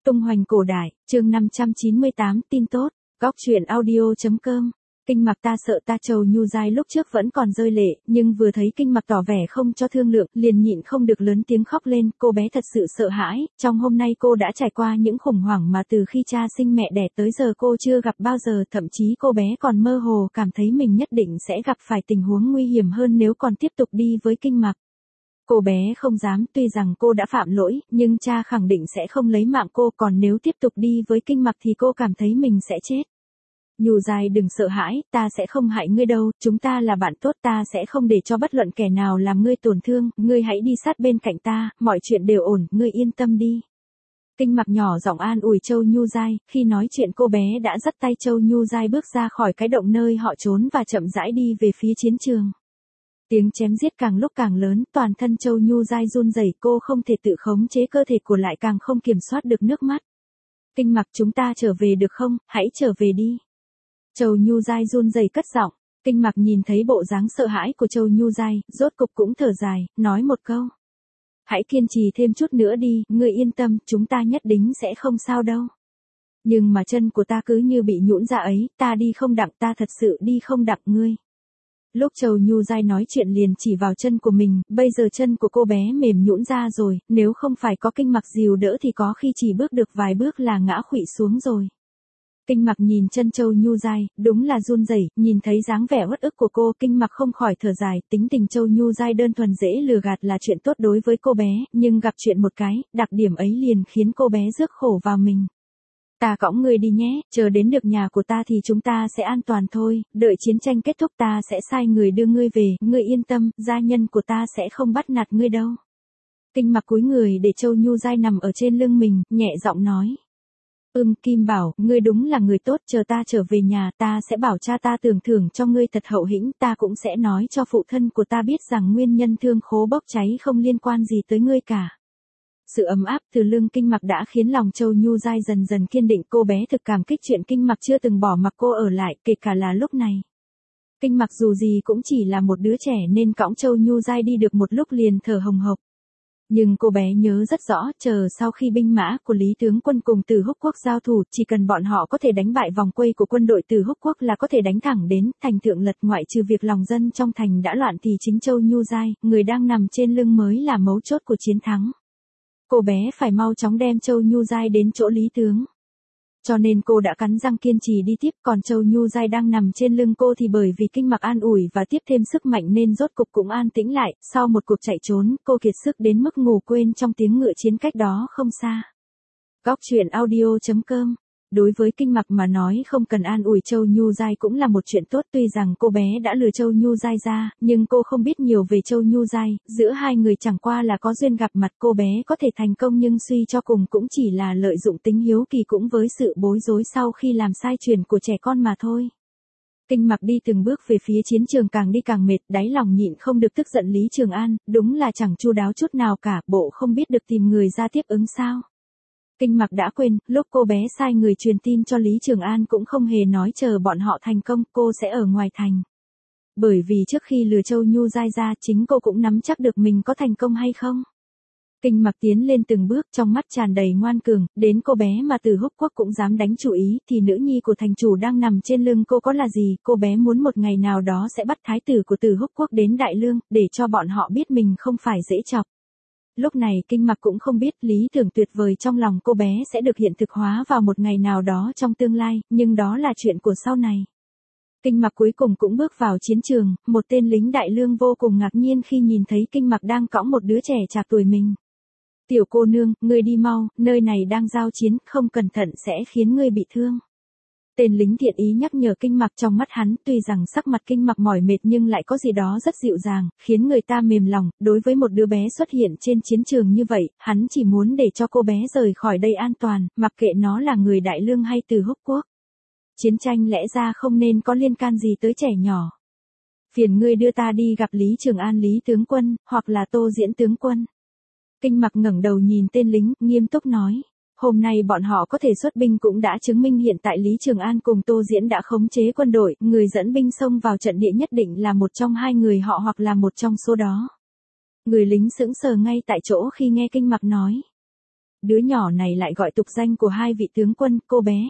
Tung hoành cổ đại, chương 598, tin tốt, góc truyện audio.com. Kinh Mặc ta sợ ta Châu Nhu Giai lúc trước vẫn còn rơi lệ, nhưng vừa thấy Kinh Mặc tỏ vẻ không cho thương lượng, liền nhịn không được lớn tiếng khóc lên, cô bé thật sự sợ hãi, trong hôm nay cô đã trải qua những khủng hoảng mà từ khi cha sinh mẹ đẻ tới giờ cô chưa gặp bao giờ, thậm chí cô bé còn mơ hồ cảm thấy mình nhất định sẽ gặp phải tình huống nguy hiểm hơn nếu còn tiếp tục đi với Kinh Mặc. Cô bé không dám, tuy rằng cô đã phạm lỗi, nhưng cha khẳng định sẽ không lấy mạng cô, còn nếu tiếp tục đi với Kinh Mặc thì cô cảm thấy mình sẽ chết. Nhu Giai đừng sợ hãi, ta sẽ không hại ngươi đâu, chúng ta là bạn tốt, ta sẽ không để cho bất luận kẻ nào làm ngươi tổn thương, ngươi hãy đi sát bên cạnh ta, mọi chuyện đều ổn, ngươi yên tâm đi. Kinh Mặc nhỏ giọng an ủi Châu Nhu Giai, khi nói chuyện cô bé đã dắt tay Châu Nhu Giai bước ra khỏi cái động nơi họ trốn và chậm rãi đi về phía chiến trường. Tiếng chém giết càng lúc càng lớn, toàn thân Châu Nhu Giai run rẩy, cô không thể tự khống chế cơ thể của lại càng không kiểm soát được nước mắt. Kinh Mặc, chúng ta trở về được không, hãy trở về đi. Châu Nhu Giai run rẩy cất giọng. Kinh Mặc nhìn thấy bộ dáng sợ hãi của Châu Nhu Giai, rốt cục cũng thở dài, nói một câu. Hãy kiên trì thêm chút nữa đi, ngươi yên tâm, chúng ta nhất định sẽ không sao đâu. Nhưng mà chân của ta cứ như bị nhũn ra ấy, ta đi không đặng, ta thật sự đi không đặng ngươi. Lúc Châu Nhu Giai nói chuyện liền chỉ vào chân của mình, bây giờ chân của cô bé mềm nhũn ra rồi, nếu không phải có Kinh Mặc dìu đỡ thì có khi chỉ bước được vài bước là ngã khuỵu xuống rồi. Kinh Mặc nhìn chân Châu Nhu Giai, đúng là run rẩy, nhìn thấy dáng vẻ uất ức của cô, Kinh Mặc không khỏi thở dài, tính tình Châu Nhu Giai đơn thuần dễ lừa gạt là chuyện tốt đối với cô bé, nhưng gặp chuyện một cái, đặc điểm ấy liền khiến cô bé rước khổ vào mình. Ta cõng ngươi đi nhé, chờ đến được nhà của ta thì chúng ta sẽ an toàn thôi, đợi chiến tranh kết thúc ta sẽ sai người đưa ngươi về, ngươi yên tâm, gia nhân của ta sẽ không bắt nạt ngươi đâu. Kinh Mặc cúi người để Châu Nhu Giai nằm ở trên lưng mình, nhẹ giọng nói. Kim Bảo, ngươi đúng là người tốt, chờ ta trở về nhà, ta sẽ bảo cha ta tưởng thưởng cho ngươi thật hậu hĩnh, ta cũng sẽ nói cho phụ thân của ta biết rằng nguyên nhân thương khố bốc cháy không liên quan gì tới ngươi cả. Sự ấm áp từ lưng Kinh Mặc đã khiến lòng Châu Nhu Giai dần dần kiên định, cô bé thực cảm kích chuyện Kinh Mặc chưa từng bỏ mặc cô ở lại, kể cả là lúc này. Kinh Mặc dù gì cũng chỉ là một đứa trẻ nên cõng Châu Nhu Giai đi được một lúc liền thở hồng hộc. Nhưng cô bé nhớ rất rõ, chờ sau khi binh mã của Lý tướng quân cùng Từ Húc quốc giao thủ, chỉ cần bọn họ có thể đánh bại vòng quây của quân đội Từ Húc quốc là có thể đánh thẳng đến thành thượng lật, ngoại trừ việc lòng dân trong thành đã loạn thì chính Châu Nhu Giai, người đang nằm trên lưng mới là mấu chốt của chiến thắng. Cô bé phải mau chóng đem Châu Nhu Giai đến chỗ Lý tướng. Cho nên cô đã cắn răng kiên trì đi tiếp, còn Châu Nhu Giai đang nằm trên lưng cô thì bởi vì Kinh Mặc an ủi và tiếp thêm sức mạnh nên rốt cục cũng an tĩnh lại, sau một cuộc chạy trốn, cô kiệt sức đến mức ngủ quên trong tiếng ngựa chiến cách đó không xa. Góc truyện audio.com. Đối với Kinh Mặc mà nói không cần an ủi Châu Nhu Giai cũng là một chuyện tốt, tuy rằng cô bé đã lừa Châu Nhu Giai ra, nhưng cô không biết nhiều về Châu Nhu Giai, giữa hai người chẳng qua là có duyên gặp mặt, cô bé có thể thành công nhưng suy cho cùng cũng chỉ là lợi dụng tính hiếu kỳ cũng với sự bối rối sau khi làm sai chuyện của trẻ con mà thôi. Kinh Mặc đi từng bước về phía chiến trường càng đi càng mệt, đáy lòng nhịn không được tức giận Lý Trường An, đúng là chẳng chu đáo chút nào cả, bộ không biết được tìm người ra tiếp ứng sao. Kinh Mặc đã quên, lúc cô bé sai người truyền tin cho Lý Trường An cũng không hề nói chờ bọn họ thành công, cô sẽ ở ngoài thành. Bởi vì trước khi lừa Châu Nhu Giai ra, chính cô cũng nắm chắc được mình có thành công hay không. Kinh Mặc tiến lên từng bước, trong mắt tràn đầy ngoan cường, đến cô bé mà Từ Húc quốc cũng dám đánh chủ ý, thì nữ nhi của thành chủ đang nằm trên lưng cô có là gì, cô bé muốn một ngày nào đó sẽ bắt thái tử của Từ Húc quốc đến Đại Lương, để cho bọn họ biết mình không phải dễ chọc. Lúc này Kinh Mặc cũng không biết lý tưởng tuyệt vời trong lòng cô bé sẽ được hiện thực hóa vào một ngày nào đó trong tương lai, nhưng đó là chuyện của sau này. Kinh Mặc cuối cùng cũng bước vào chiến trường, một tên lính Đại Lương vô cùng ngạc nhiên khi nhìn thấy Kinh Mặc đang cõng một đứa trẻ trạc tuổi mình. Tiểu cô nương, ngươi đi mau, nơi này đang giao chiến, không cẩn thận sẽ khiến ngươi bị thương. Tên lính thiện ý nhắc nhở Kinh Mặc, trong mắt hắn tuy rằng sắc mặt Kinh Mặc mỏi mệt nhưng lại có gì đó rất dịu dàng, khiến người ta mềm lòng, đối với một đứa bé xuất hiện trên chiến trường như vậy, hắn chỉ muốn để cho cô bé rời khỏi đây an toàn, mặc kệ nó là người Đại Lương hay Từ Húc quốc. Chiến tranh lẽ ra không nên có liên can gì tới trẻ nhỏ. Phiền ngươi đưa ta đi gặp Lý Trường An Lý tướng quân, hoặc là Tô Diễn tướng quân. Kinh Mặc ngẩng đầu nhìn tên lính, nghiêm túc nói. Hôm nay bọn họ có thể xuất binh cũng đã chứng minh hiện tại Lý Trường An cùng Tô Diễn đã khống chế quân đội, người dẫn binh xông vào trận địa nhất định là một trong hai người họ hoặc là một trong số đó. Người lính sững sờ ngay tại chỗ khi nghe Kinh Mặc nói. Đứa nhỏ này lại gọi tục danh của hai vị tướng quân, cô bé.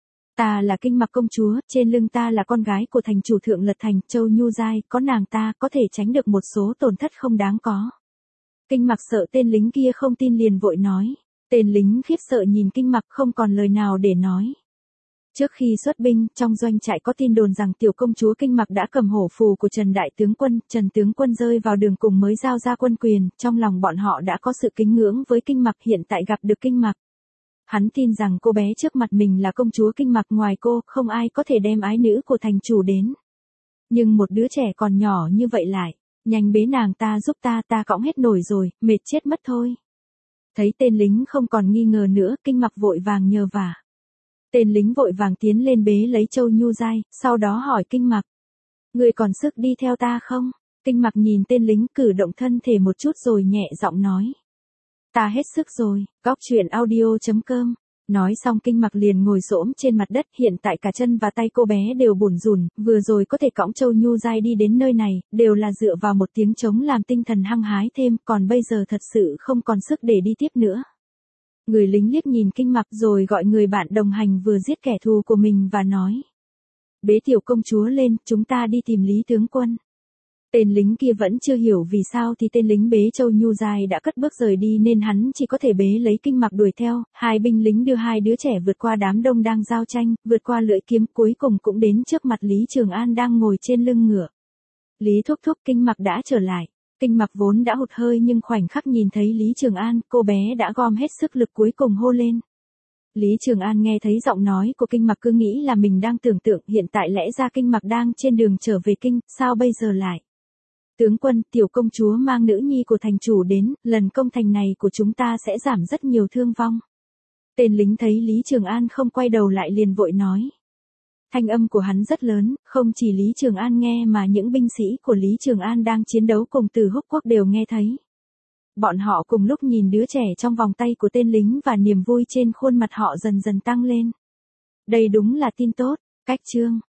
Ta là Kinh Mặc công chúa, trên lưng ta là con gái của thành chủ thượng Lật Thành, Châu Nhu Giai, có nàng ta có thể tránh được một số tổn thất không đáng có. Kinh Mặc sợ tên lính kia không tin liền vội nói. Tên lính khiếp sợ nhìn Kinh Mặc không còn lời nào để nói. Trước khi xuất binh, trong doanh trại có tin đồn rằng tiểu công chúa Kinh Mặc đã cầm hổ phù của Trần Đại Tướng Quân, Trần Tướng Quân rơi vào đường cùng mới giao ra quân quyền, trong lòng bọn họ đã có sự kính ngưỡng với Kinh Mặc, hiện tại gặp được Kinh Mặc. Hắn tin rằng cô bé trước mặt mình là công chúa Kinh Mặc, ngoài cô, không ai có thể đem ái nữ của thành chủ đến. Nhưng một đứa trẻ còn nhỏ như vậy lại, nhanh bế nàng ta giúp ta cõng hết nổi rồi, mệt chết mất thôi. Thấy tên lính không còn nghi ngờ nữa, Kinh Mặc vội vàng nhờ vả. Tên lính vội vàng tiến lên bế lấy Châu Nhu Giai, sau đó hỏi Kinh Mặc. Người còn sức đi theo ta không? Kinh Mặc nhìn tên lính cử động thân thể một chút rồi nhẹ giọng nói. Ta hết sức rồi, Góc Truyện Audio.com. Nói xong Kinh Mặc liền ngồi xổm trên mặt đất, hiện tại cả chân và tay cô bé đều bủn rủn, vừa rồi có thể cõng Châu Nhu Giai đi đến nơi này, đều là dựa vào một tiếng trống làm tinh thần hăng hái thêm, còn bây giờ thật sự không còn sức để đi tiếp nữa. Người lính liếc nhìn Kinh Mặc rồi gọi người bạn đồng hành vừa giết kẻ thù của mình và nói. Bế tiểu công chúa lên, chúng ta đi tìm Lý tướng quân. Tên lính kia vẫn chưa hiểu vì sao thì tên lính bế Châu Nhu Giai đã cất bước rời đi nên hắn chỉ có thể bế lấy Kinh Mặc đuổi theo, hai binh lính đưa hai đứa trẻ vượt qua đám đông đang giao tranh, vượt qua lưỡi kiếm, cuối cùng cũng đến trước mặt Lý Trường An đang ngồi trên lưng ngựa. Lý thúc thúc, Kinh Mặc đã trở lại. Kinh Mặc vốn đã hụt hơi nhưng khoảnh khắc nhìn thấy Lý Trường An, cô bé đã gom hết sức lực cuối cùng hô lên. Lý Trường An nghe thấy giọng nói của Kinh Mặc cứ nghĩ là mình đang tưởng tượng, hiện tại lẽ ra Kinh Mặc đang trên đường trở về kinh, sao bây giờ lại? Tướng quân, tiểu công chúa mang nữ nhi của thành chủ đến, lần công thành này của chúng ta sẽ giảm rất nhiều thương vong. Tên lính thấy Lý Trường An không quay đầu lại liền vội nói. Thanh âm của hắn rất lớn, không chỉ Lý Trường An nghe mà những binh sĩ của Lý Trường An đang chiến đấu cùng Từ Húc Quốc đều nghe thấy. Bọn họ cùng lúc nhìn đứa trẻ trong vòng tay của tên lính và niềm vui trên khuôn mặt họ dần dần tăng lên. Đây đúng là tin tốt. Cách chương